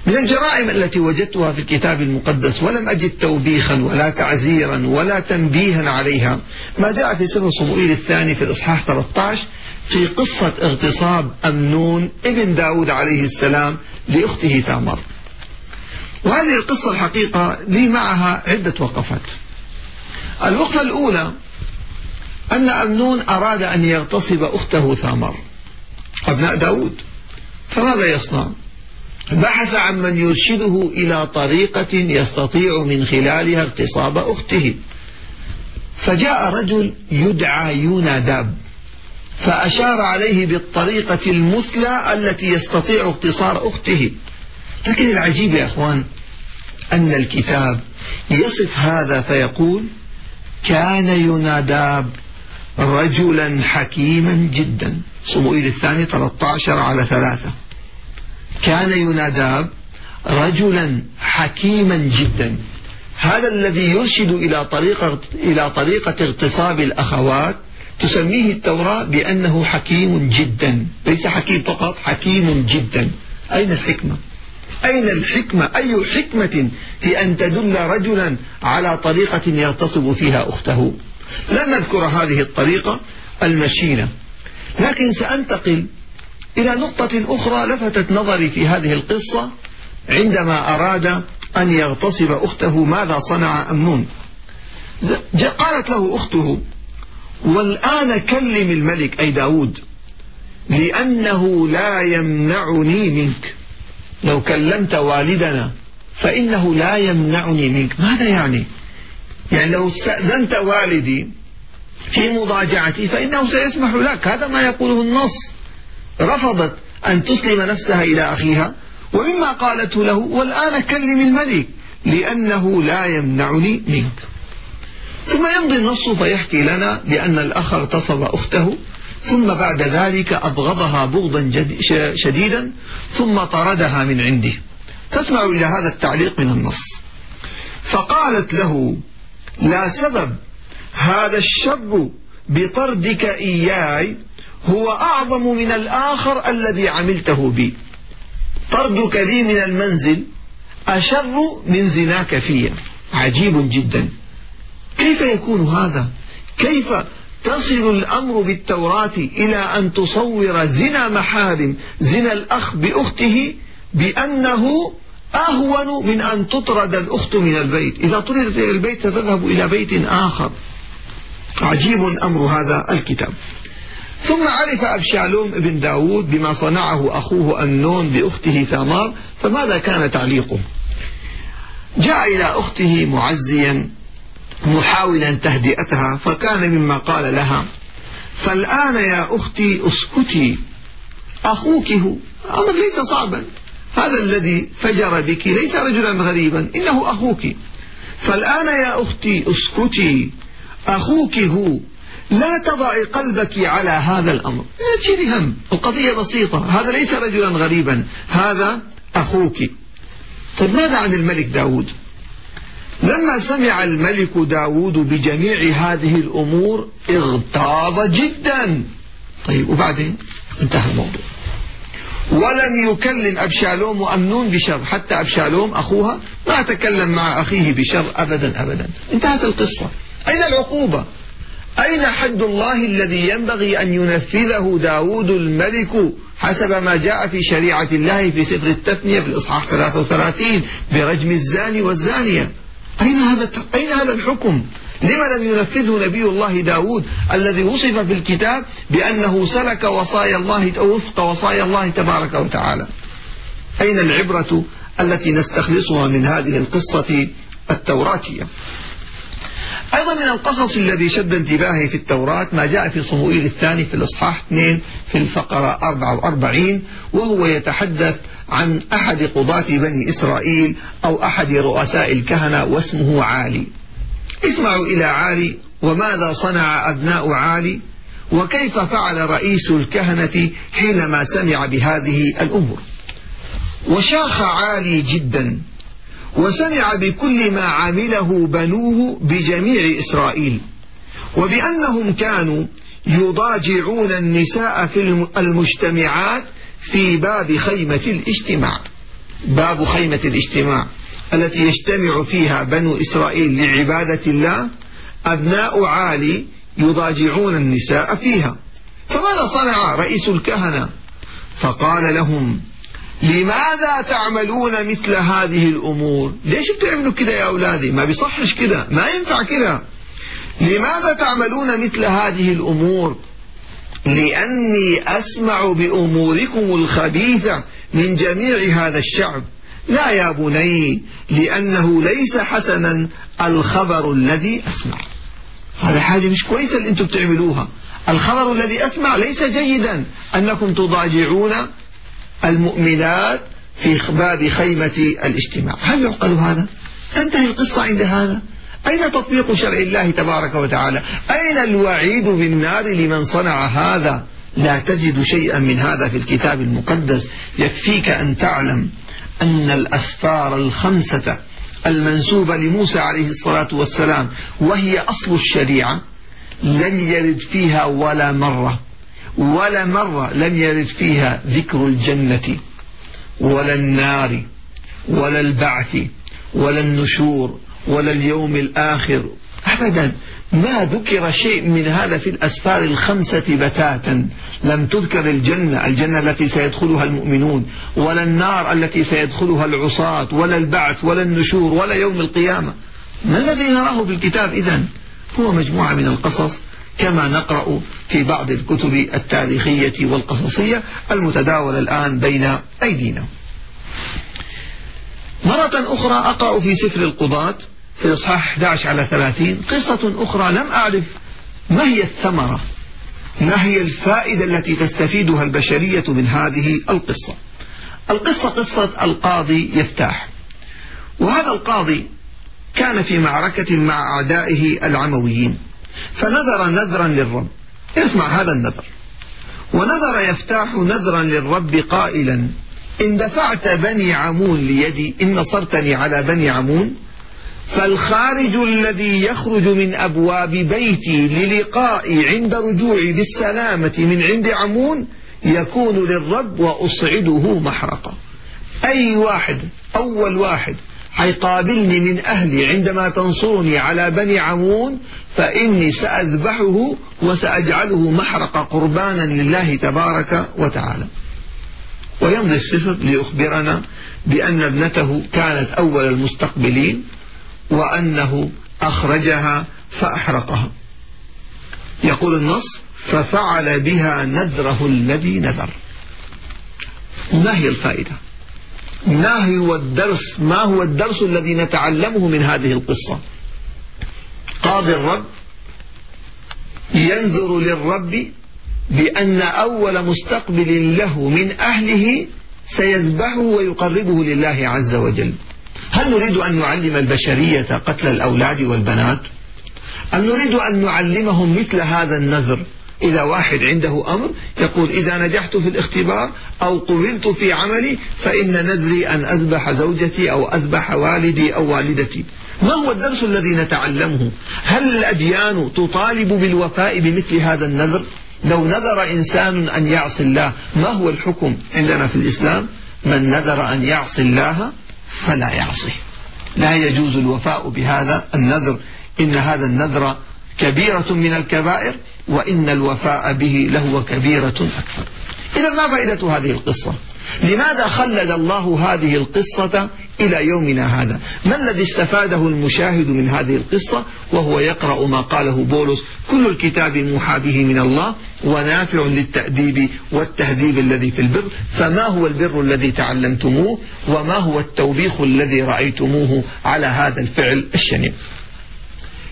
من الجرائم التي وجدتها في الكتاب المقدس ولم أجد توبيخا ولا تعزيرا ولا تنبيها عليها ما جاء في سفر صموئيل الثاني في الإصحاح 13 في قصة اغتصاب أمنون ابن داود عليه السلام لأخته ثامر. وهذه القصة الحقيقة لي معها عدة وقفات. الوقفة الأولى أن أمنون أراد أن يغتصب أخته ثامر أبناء داود، فماذا يصنع؟ بحث عن من يرشده إلى طريقة يستطيع من خلالها اغتصاب أخته، فجاء رجل يدعى يوناداب فأشار عليه بالطريقة المثلى التي يستطيع اغتصاب أخته. لكن العجيب يا أخوان أن الكتاب يصف هذا فيقول: كان يوناداب رجلا حكيما جدا. صموئيل الثاني 13:3. كان يوناداب رجلا حكيما جدا. هذا الذي يرشد إلى طريقة اغتصاب الأخوات تسميه التوراة بأنه حكيم جدا، ليس حكيم فقط، حكيم جدا. أين الحكمة؟ أين الحكمة؟ أي حكمة في أن تدل رجلا على طريقة يغتصب فيها أخته؟ لن نذكر هذه الطريقة المشينة، لكن سأنتقل إلى نقطة أخرى لفتت نظري في هذه القصة. عندما أراد أن يغتصب أخته ماذا صنع أمنون؟ قالت له أخته: والآن كلم الملك أي داود لأنه لا يمنعني منك. لو كلمت والدنا فإنه لا يمنعني منك. ماذا يعني؟ يعني لو استأذنت والدي في مضاجعتي فإنه سيسمح لك. هذا ما يقوله النص. رفضت أن تسلم نفسها إلى أخيها، ومما قالته له: والآن كلم الملك لأنه لا يمنعني منك. ثم يمضي النص فيحكي لنا بأن الأخ اغتصب أخته، ثم بعد ذلك أبغضها بغضا شديدا ثم طردها من عنده. تسمع إلى هذا التعليق من النص: فقالت له: لا سبب، هذا الشر بطردك إياي هو أعظم من الآخر الذي عملته بي. طردك لي من المنزل أشر من زناك في. عجيب جدا. كيف يكون هذا؟ كيف تصل الأمر بالتوراة إلى أن تصور زنا محارم، زنا الأخ بأخته، بأنه أهون من أن تطرد الأخت من البيت؟ إذا طردت إلى البيت ستذهب إلى بيت آخر. عجيب أمر هذا الكتاب. ثم عرف أبشالوم ابن داود بما صنعه أخوه أمنون بأخته ثامار، فماذا كان تعليقه؟ جاء إلى أخته معزيا محاولا تهدئتها، فكان مما قال لها: فالآن يا أختي اسكتي، أخوك هو. أمر ليس صعبا، هذا الذي فجر بك ليس رجلا غريبا، إنه أخوك. فالآن يا أختي اسكتي، أخوك هو، لا تضعي قلبك على هذا الأمر. لا تشيلي هم، القضية بسيطة، هذا ليس رجلا غريبا، هذا أخوك. طيب ماذا عن الملك داود؟ لما سمع الملك داود بجميع هذه الأمور اغتاظ جدا. طيب وبعدين انتهى الموضوع، ولم يكلم أبشالوم وأمنون بشر. حتى أبشالوم أخوها ما تكلم مع أخيه بشر أبدا أبدا. انتهت القصة. أين العقوبة؟ أين حد الله الذي ينبغي أن ينفذه داود الملك حسب ما جاء في شريعة الله في سفر التثنية في الإصحاح 33 برجم الزاني والزانية؟ أين هذا الحكم؟ لما لم ينفذه نبي الله داود الذي وصف في الكتاب بأنه سلك وصايا الله أو وفق وصايا الله تبارك وتعالى؟ أين العبرة التي نستخلصها من هذه القصة التوراتية؟ أيضا من القصص الذي شد انتباهي في التوراة ما جاء في صموئيل الثاني في الإصحاح 2 في الفقرة 44، وهو يتحدث عن أحد قضاة بني إسرائيل أو أحد رؤساء الكهنة واسمه عالي. اسمعوا إلى عالي وماذا صنع أبناء عالي، وكيف فعل رئيس الكهنة حينما سمع بهذه الأمور. وشاخ عالي جدا وسمع بكل ما عمله بنوه بجميع إسرائيل، وبأنهم كانوا يضاجعون النساء في المجتمعات في باب خيمة الاجتماع. باب خيمة الاجتماع التي يجتمع فيها بنو إسرائيل لعبادة الله، أبناء عالي يضاجعون النساء فيها. فماذا صنع رئيس الكهنة؟ فقال لهم: لماذا تعملون مثل هذه الأمور؟ ليش بتعملوا كده يا أولادي؟ ما بيصحش كده، ما ينفع كده. لماذا تعملون مثل هذه الأمور؟ لأني أسمع بأموركم الخبيثة من جميع هذا الشعب. لا يا بني، لأنه ليس حسنا الخبر الذي أسمع. هذا حاجة مش كويسة اللي أنتم بتعملوها. الخبر الذي أسمع ليس جيدا أنكم تضاجعون المؤمنات في باب خيمة الاجتماع. هل يعقل هذا؟ تنتهي القصة عند هذا؟ أين تطبيق شرع الله تبارك وتعالى؟ أين الوعيد بالنار لمن صنع هذا؟ لا تجد شيئا من هذا في الكتاب المقدس. يكفيك أن تعلم أن الأسفار الخمسة المنسوبة لموسى عليه الصلاة والسلام وهي أصل الشريعة لم يرد فيها ولا مرة لم يرد فيها ذكر الجنة ولا النار ولا البعث ولا النشور ولا اليوم الآخر أبدا. ما ذكر شيء من هذا في الأسفار الخمسة بتاتا. لم تذكر الجنة التي سيدخلها المؤمنون، ولا النار التي سيدخلها العصاة، ولا البعث ولا النشور ولا يوم القيامة. ما الذي نراه في الكتاب إذن؟ هو مجموعة من القصص كما نقرأ في بعض الكتب التاريخية والقصصية المتداولة الآن بين أيدينا. مرة أخرى أقرأ في سفر القضاة في الإصحاح 11-30 قصة أخرى لم أعرف ما هي الثمرة، ما هي الفائدة التي تستفيدها البشرية من هذه القصة. قصة القاضي يفتاح. وهذا القاضي كان في معركة مع أعدائه العمويين، فنذر نذرا للرب. اسمع هذا النذر: ونذر يفتاح نذرا للرب قائلا: إن دفعت بني عمون ليدي، إن نصرتني على بني عمون، فالخارج الذي يخرج من أبواب بيتي للقائي عند رجوعي بالسلامة من عند عمون يكون للرب وأصعده محرقة. أي واحد، أول واحد حيقابلني من أهلي عندما تنصرني على بني عمون فإني سأذبحه وسأجعله محرقة قربانا لله تبارك وتعالى. ويمضي السفر ليخبرنا بأن ابنته كانت أول المستقبلين وأنه أخرجها فأحرقها. يقول النص: ففعل بها نذره الذي نذر. ما هي الفائدة؟ ما هو الدرس الذي نتعلمه من هذه القصة؟ قاضي الرب ينذر للرب بأن أول مستقبل له من أهله سيذبحه ويقربه لله عز وجل. هل نريد أن نعلم البشرية قتل الأولاد والبنات؟ أم نريد أن نعلمهم مثل هذا النذر؟ إذا واحد عنده أمر يقول: إذا نجحت في الاختبار أو قبلت في عملي فإن نذري أن أذبح زوجتي أو أذبح والدي أو والدتي. ما هو الدرس الذي نتعلمه؟ هل الأديان تطالب بالوفاء بمثل هذا النذر؟ لو نذر إنسان أن يعصي الله، ما هو الحكم عندنا في الإسلام؟ من نذر أن يعصي الله فلا يعصيه. لا يجوز الوفاء بهذا النذر. إن هذا النذر كبيرة من الكبائر، وإن الوفاء به لهو كبيرة أكثر. إذا ما فائدة هذه القصة؟ لماذا خلد الله هذه القصة إلى يومنا هذا؟ ما الذي استفاده المشاهد من هذه القصة وهو يقرأ ما قاله بولس: كل الكتاب موحى به من الله ونافع للتأديب والتهذيب الذي في البر. فما هو البر الذي تعلمتموه؟ وما هو التوبيخ الذي رأيتموه على هذا الفعل الشنيع؟